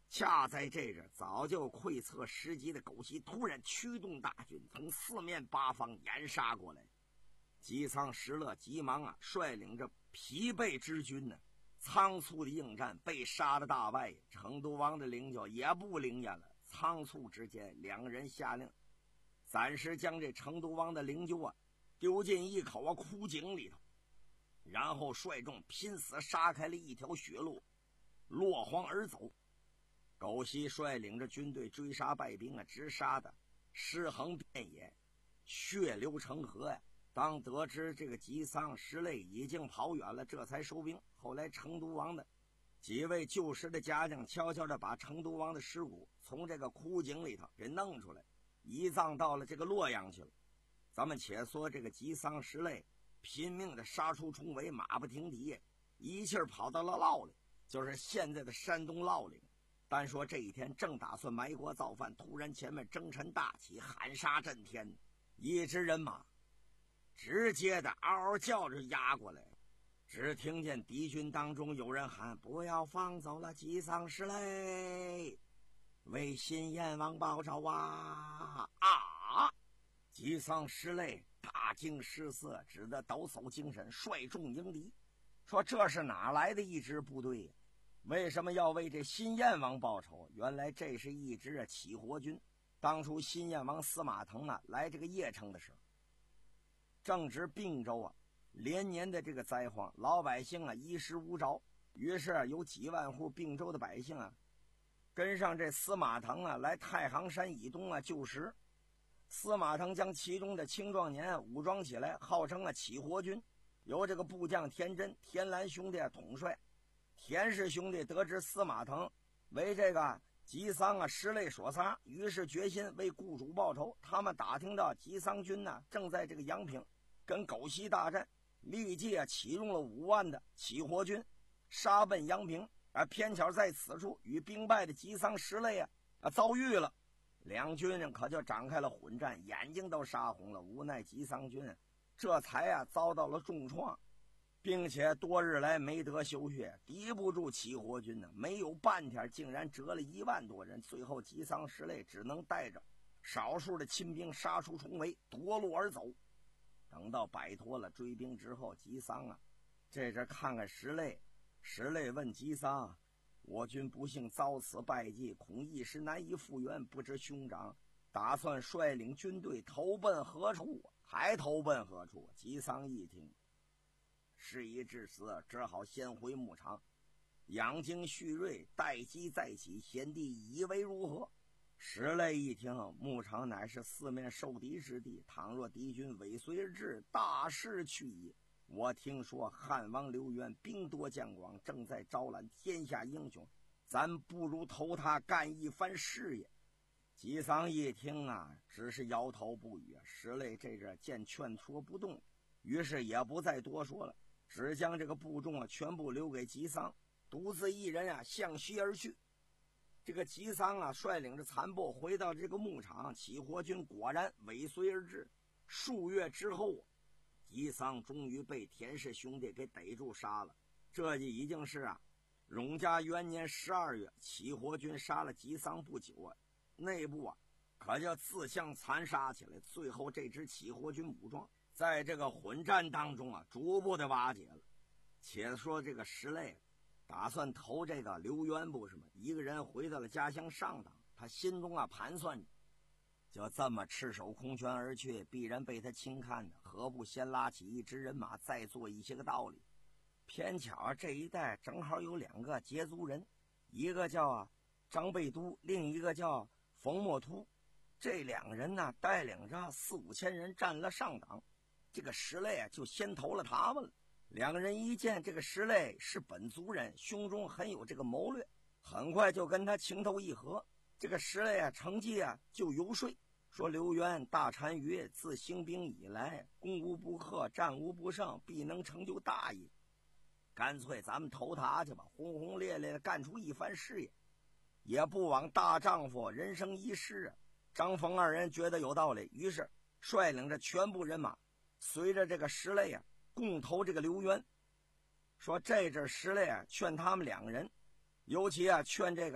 恰在这阵，早就窥测时机的狗西突然驱动大军从四面八方掩杀过来。吉仓石勒急忙啊，率领着疲惫之军呢，仓促的应战，被杀的大败。成都王的领教也不灵验了，仓促之间，两个人下令暂时将这成都王的灵柩啊丢进一口啊枯井里头，然后率众拼死杀开了一条血路，落荒而走。狗西率领着军队追杀败兵啊，直杀的尸横遍野，血流成河呀。当得知这个吉桑石类已经跑远了，这才收兵。后来成都王的几位旧时的家将悄悄地把成都王的尸骨从这个枯井里头给弄出来，移葬到了这个洛阳去了。咱们且说这个吉桑石类拼命的杀出重围，马不停蹄，一气儿跑到了烙岭，就是现在的山东烙岭。单说这一天正打算埋锅造饭，突然前面征尘大起，喊杀震天，一支人马直接的嗷嗷叫着压过来。只听见敌军当中有人喊：不要放走了吉桑石类，为新燕王报仇啊！啊！吉桑石类大惊失色，只得抖擞精神，率众迎敌。说这是哪来的一支部队呀？为什么要为这新燕王报仇？原来这是一支啊起活军。当初新燕王司马腾啊来这个邺城的时候，正值并州啊连年的这个灾荒，老百姓啊衣食无着，于是、啊、有几万户并州的百姓啊跟上这司马腾啊来太行山以东啊救食。司马腾将其中的青壮年武装起来，号称啊起活军，由这个部将田真、田兰兄弟、啊、统帅。田氏兄弟得知司马腾为这个吉桑啊石类所杀，于是决心为雇主报仇。他们打听到吉桑军呢、啊、正在这个阳平跟狗西大战，立即啊启用了五万的起活军，杀奔阳平。而偏巧在此处与兵败的吉桑石类啊啊遭遇了，两军人可就展开了混战，眼睛都杀红了。无奈吉桑军这才啊遭到了重创，并且多日来没得休息，敌不住起活军呢，没有半天竟然折了一万多人。最后吉桑石类只能带着少数的亲兵杀出重围，夺路而走。等到摆脱了追兵之后，吉桑啊这阵看看石类，石类问吉桑：我军不幸遭此败绩，恐一时难以复原，不知兄长打算率领军队投奔何处？还投奔何处？吉桑一听，事已至此，只好先回牧场养精蓄锐，待机再起，贤弟以为如何？石类一听，牧场乃是四面受敌之地，倘若敌军尾随而至，大势去矣。我听说汉王刘渊兵多将广，正在招揽天下英雄，咱不如投他干一番事业。吉桑一听啊，只是摇头不语。石类这阵见劝说不动，于是也不再多说了，只将这个部众啊全部留给吉桑，独自一人啊向西而去。这个吉桑啊率领着残部回到这个牧场，起活军果然尾随而至。数月之后，吉桑终于被田氏兄弟给逮住杀了。这就已经是啊永嘉元年十二月，起活军杀了吉桑不久啊，内部啊可就自相残杀起来。最后这支起活军武装在这个混战当中啊逐步的瓦解了。且说这个石类打算投这个刘渊不是吗？一个人回到了家乡上党，他心中啊盘算着，就这么赤手空拳而去，必然被他轻看的，何不先拉起一支人马，再做一些个道理？偏巧这一带正好有两个羯族人，一个叫啊张贝都，另一个叫冯莫突。这两个人呢带领着四五千人占了上党，这个石类啊就先投了他们了。两个人一见这个石类是本族人，胸中很有这个谋略，很快就跟他情投意合。这个石类啊乘机啊就游说说，刘渊大单于自兴兵以来，攻无不克，战无不胜，必能成就大业，干脆咱们投他去吧，轰轰烈烈的干出一番事业，也不枉大丈夫人生一世啊。张冯二人觉得有道理，于是率领着全部人马随着这个石类啊共投这个刘渊。说这阵石类啊劝他们两个人，尤其啊劝这个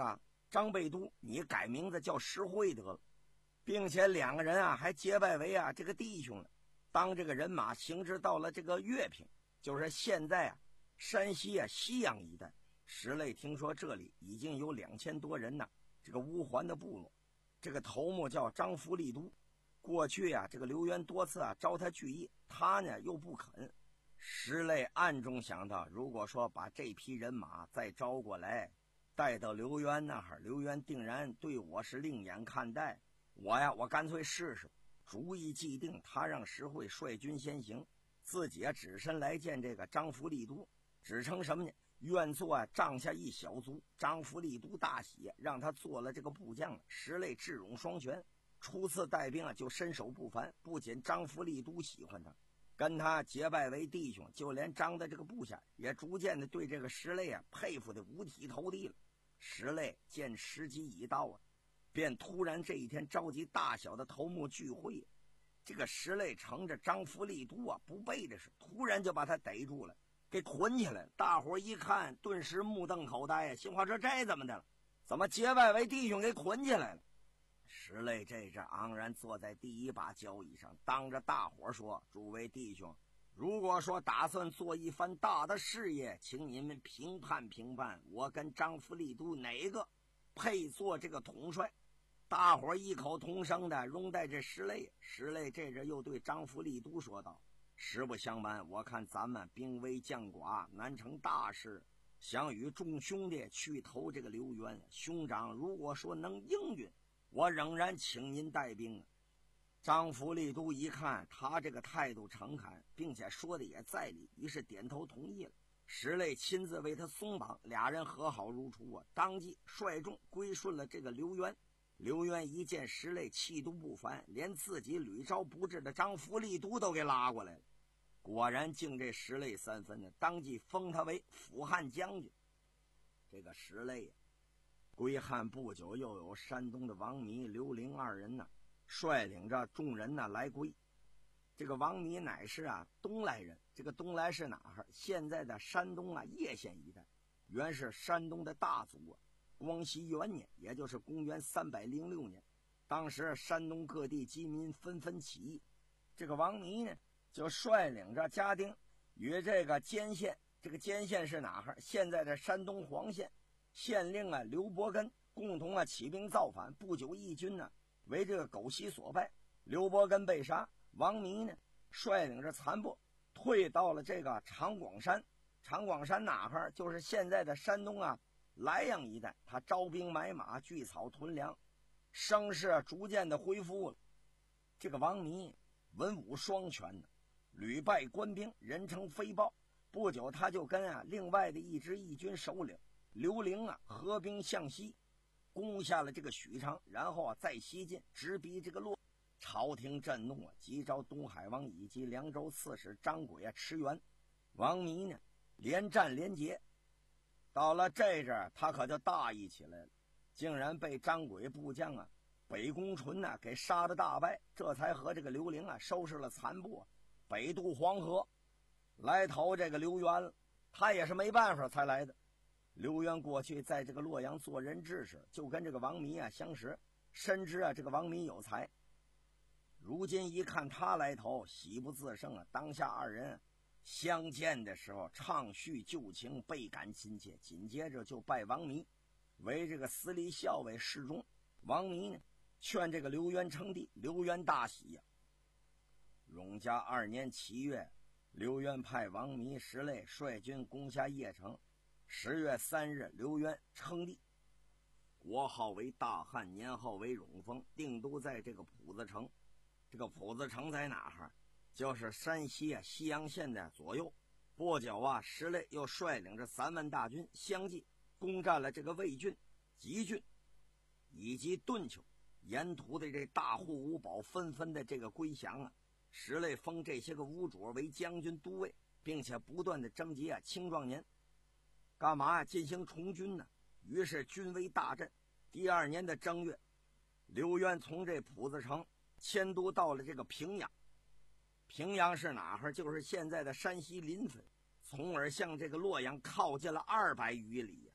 张备都你改名字叫石会得了，并且两个人啊还结拜为啊这个弟兄了。当这个人马行至到了这个乐平，就是现在啊山西啊西阳一带，石类听说这里已经有两千多人呢，这个乌桓的部落，这个头目叫张福利都。过去啊这个刘渊多次啊招他聚义，他呢又不肯。石类暗中想到，如果说把这批人马再招过来，带到刘渊那儿，刘渊定然对我是另眼看待，我呀我干脆试试。主意既定，他让石会率军先行，自己啊只身来见这个张福利都，只称什么呢？愿做啊帐下一小卒。张福利都大喜，让他做了这个部将。石类智勇双全，初次带兵啊就身手不凡，不仅张福利都喜欢他，跟他结拜为弟兄，就连张的这个部下也逐渐的对这个石类啊佩服的五体投地了。石类见时机已到啊，便突然这一天召集大小的头目聚会。这个石类乘着张福利都啊不备的是，突然就把他逮住了，给捆起来了。大伙一看，顿时目瞪口呆啊，心话这这怎么的了？怎么结拜为弟兄给捆起来了？石类这阵昂然坐在第一把交椅上，当着大伙说：诸位弟兄，如果说打算做一番大的事业，请你们评判评判，我跟张福利都哪个配做这个统帅？大伙异口同声的拥戴这石类。石类这阵又对张福利都说道：实不相瞒，我看咱们兵微将寡，难成大事，想与众兄弟去投这个刘渊。兄长如果说能应允，我仍然请您带兵。张福利都一看他这个态度诚恳，并且说的也在理，于是点头同意了。石类亲自为他松绑，俩人和好如初啊，当即率众归顺了这个刘渊。刘渊一见石类气度不凡，连自己屡招不至的张福利都都给拉过来了。果然敬这石类三分呢，当即封他为辅汉将军。这个石类啊归汉不久，又有山东的王弥、刘伶二人呢率领着众人呢来归。这个王弥乃是啊东来人，这个东来是哪儿？现在的山东啊叶县一带，原是山东的大族啊。光熙元年，也就是公元三百零六年，当时山东各地饥民纷纷起义，这个王弥呢就率领着家丁与这个监县，这个监县是哪儿？现在的山东黄县县令啊刘伯根共同啊起兵造反。不久义军呢为这个狗袭所败，刘伯根被杀。王弥呢率领着残部退到了这个长广山。长广山哪儿？就是现在的山东啊莱阳一带。他招兵买马，聚草屯粮，声势逐渐的恢复了。这个王弥文武双全的，屡败官兵，人称飞豹。不久他就跟啊另外的一支义军首领刘伶啊合兵向西，攻下了这个许昌，然后啊再西进，直逼这个洛。朝廷震怒啊，急召东海王以及凉州刺史张轨啊驰援。王弥呢连战连捷，到了这阵他可就大意起来了，竟然被张轨部将啊北宫纯呢给杀得大败，这才和这个刘伶啊收拾了残部，北渡黄河来投这个刘渊了。他也是没办法才来的。刘渊过去在这个洛阳做人质时，就跟这个王弥啊相识，深知啊这个王弥有才。如今一看他来投，喜不自胜啊！当下二人相见的时候畅叙旧情，倍感亲切。紧接着就拜王弥为这个司隶校尉侍中。王弥呢劝这个刘渊称帝，刘渊大喜呀、啊。永嘉二年七月，刘渊派王弥、石类率军攻下邺城。十月三日，刘渊称帝，国号为大汉，年号为永丰，定都在这个朴子城。这个朴子城在哪儿？就是山西啊西阳县的左右。不久啊，石类又率领着三万大军相继攻占了这个魏郡、吉郡以及顿丘。沿途的这大户五宝纷纷的这个归降啊。石类封这些个巫主为将军都尉，并且不断的征集啊青壮年，干嘛啊进行重军呢？于是军威大振。第二年的正月，刘渊从这朴子城迁都到了这个平阳。平阳是哪儿？就是现在的山西临汾，从而向这个洛阳靠近了二百余里。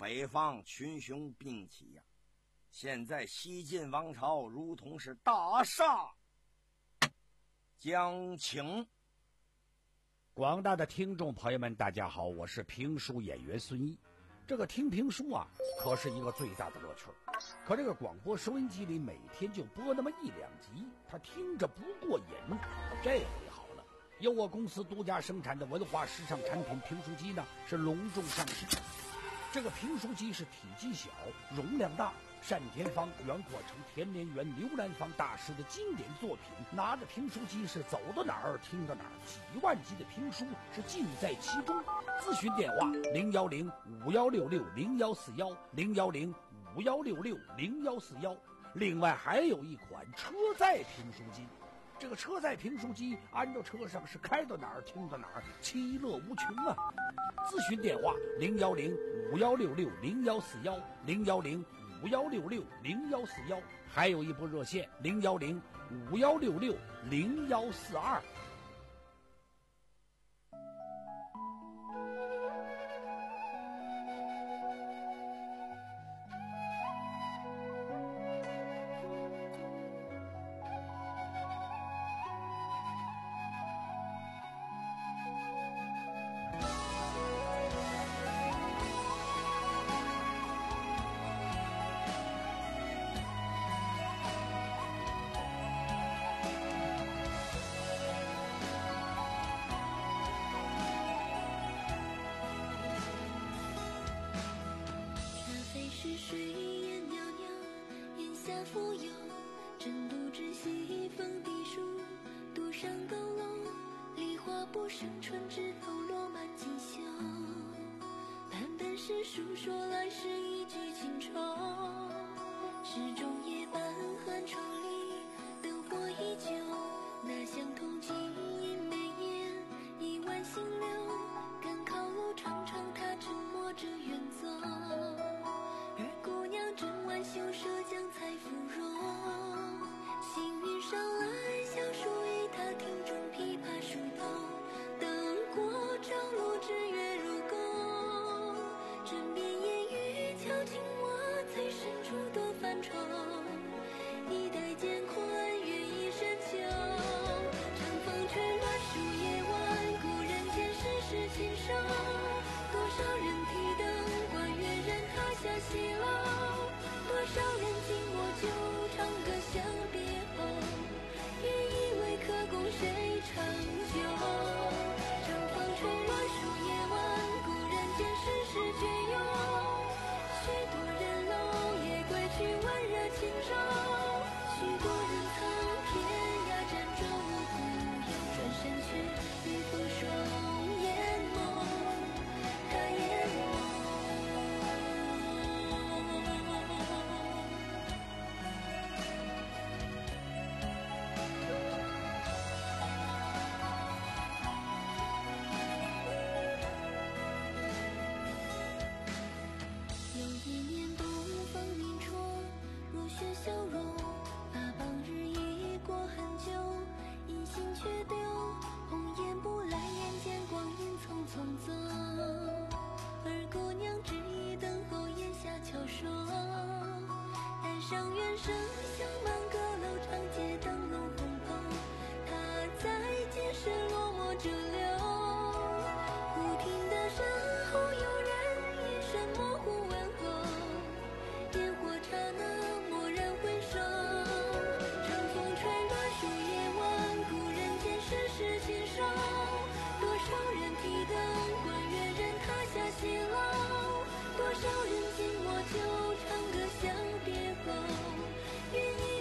北方群雄并起呀、啊，现在西晋王朝如同是大厦将倾。 广大的听众朋友们，大家好，我是评书演员孙一。这个听评书啊，可是一个最大的乐趣。可这个广播收音机里每天就播那么一两集，他听着不过瘾。这回好了，由我公司独家生产的文化时尚产品评书机呢，是隆重上市。这个评书机是体积小，容量大，单田芳、袁阔成、田连元、刘兰芳大师的经典作品。拿着评书机是走到哪儿听到哪儿，几万集的评书是尽在其中。咨询电话零幺零五幺六六零幺四幺零幺零五幺六六零幺四幺。另外还有一款车载评书机，这个车载评书机安到车上是开到哪儿听到哪儿，其乐无穷啊！咨询电话零幺零五幺六六零幺四幺零幺零五幺六六零幺四幺，还有一部热线零幺零五幺六六零幺四二。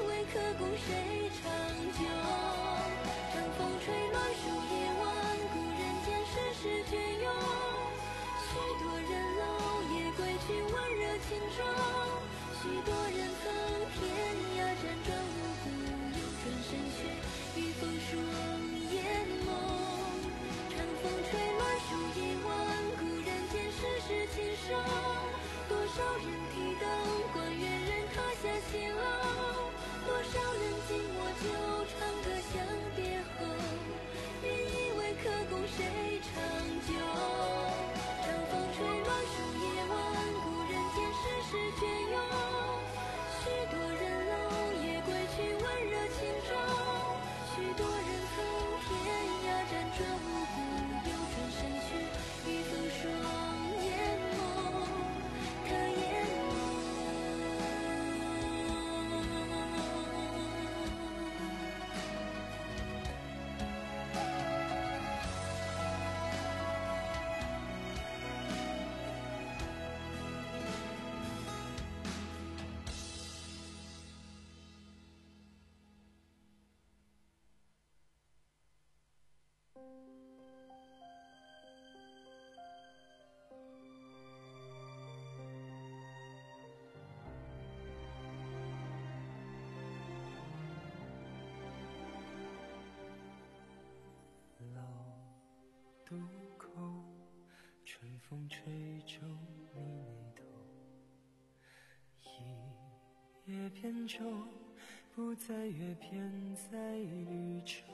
谁长久？长风吹乱树叶，万古风吹皱你眉头，一叶扁舟，不再阅遍在绿洲。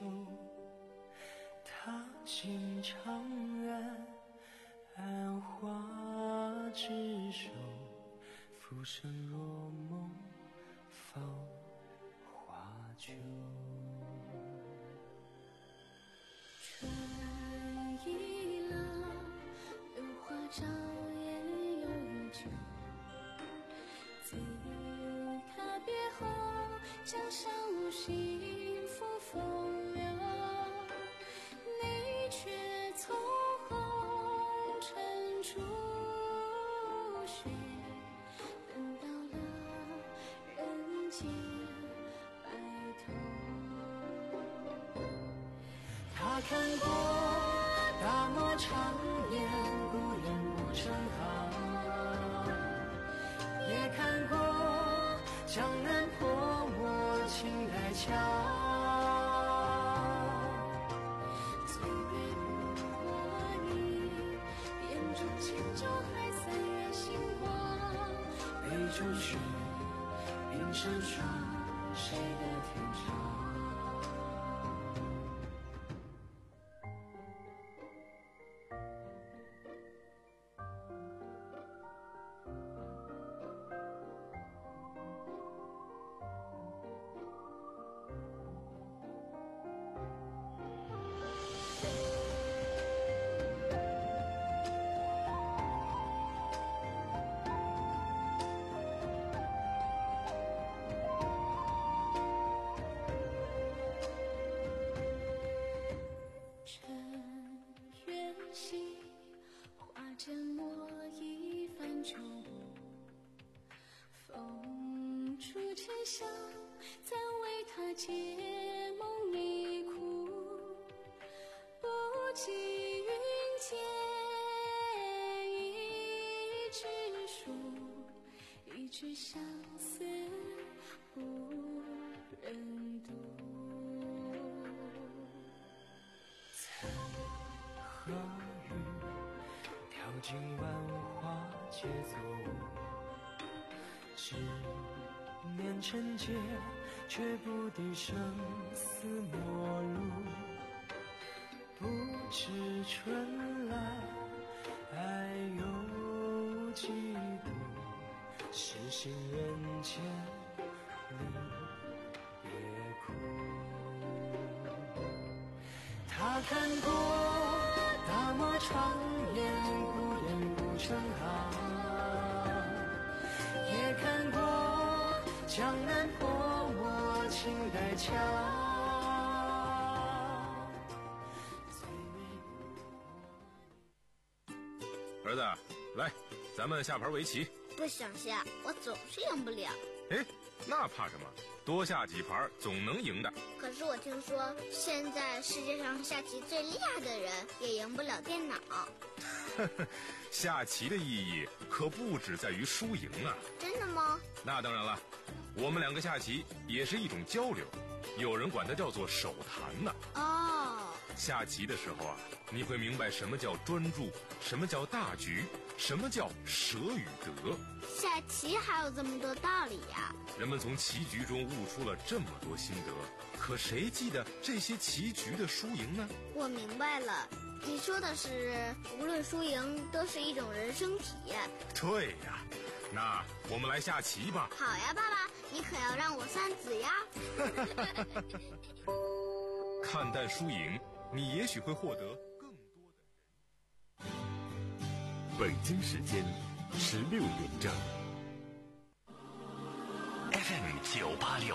他心长安，安花之手，浮生若梦，芳华秋。 春已老，榴花照艳又久。自他别后，江上无幸福风流。你却从红尘初雪，等到了人间白头。 他看过大漠长烟，故人不成行，也看过江南泼墨青黛墙。 岁月不过你，眼中轻舟还三月星光。 杯中雪，冰山霜，谁的天长？ 风出尘香，暂为他解梦一哭。不及云间一纸书，一纸相思无人读。 残荷雨，跳进万花皆作舞。只念尘劫，却不敌生死陌路。不知春来，爱有几度？是行人间离别苦。他看过大漠长烟，故人不成行。也看过江南泼墨青黛墙。 儿子，来，咱们下盘围棋。 不想下，我总是赢不了。 哎，那怕什么？多下几盘总能赢的。 可是我听说，现在世界上下棋最厉害的人也赢不了电脑。 下棋的意义可不只在于输赢啊！ 真的吗？ 那当然了，我们两个下棋也是一种交流，有人管它叫做手谈呢。 哦， 下棋的时候啊，你会明白什么叫专注，什么叫大局，什么叫舍与得。 下棋还有这么多道理呀！ 人们从棋局中悟出了这么多心得，可谁记得这些棋局的输赢呢？ 我明白了。你说的是，无论输赢都是一种人生体验。 对呀，那我们来下棋吧。 好呀，爸爸，你可要让我算子呀。 看淡输赢，你也许会获得更多的人。 北京时间十六点整。 F M 九八六